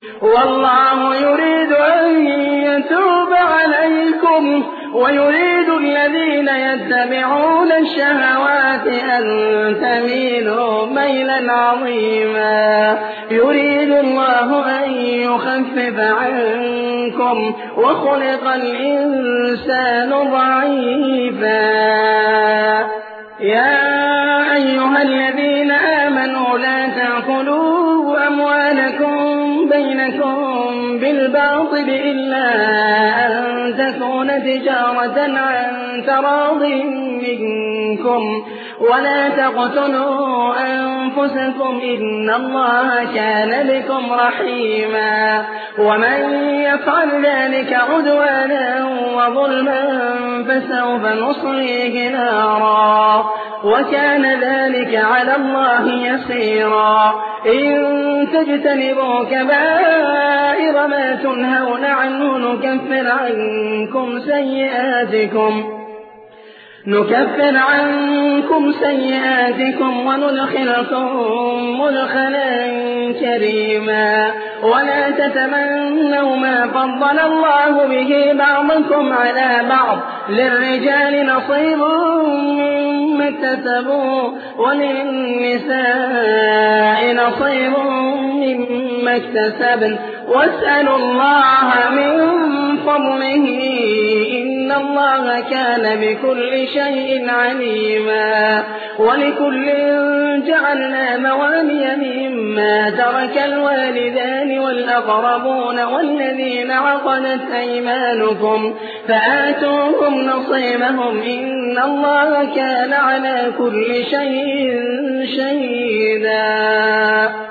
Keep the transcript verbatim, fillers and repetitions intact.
والله يريد أن يتوب عليكم ويريد الذين يتبعون الشهوات أن تميلوا ميلا عظيما. يريد الله أن يخفف عنكم وخلق الإنسان ضعيفا. يا أيها الذين آمنوا لا تأكلوا أموالكم بينكم بالباطل إلا أن تكون تجارة عن تراض منكم ولا تقتلوا أنفسكم إن الله كان بكم رحيما. ومن يفعل ذلك عدوانا وظلما فسوف نصليه نارا وكان ذلك على الله يسيرا. إن تجتنبوا كبائر ما تنهون عنه نكفر عنكم سيئاتكم نكفر عنكم سيئاتكم وندخلكم مدخلا كريما. ولا تتمنوا ما فضل الله به بعضكم على بعض للرجال نصيب مما اكتسبوا وللنساء نصيب مما اكتسبن واسألوا الله من فضله إن الله كان بكل شيء عليما. ولكل جعلنا موالي مما ترك الوالدان والأقربون والذين عقدت أيمانكم فآتوهم نصيبهم إن الله كان على كل شيء شهيدا.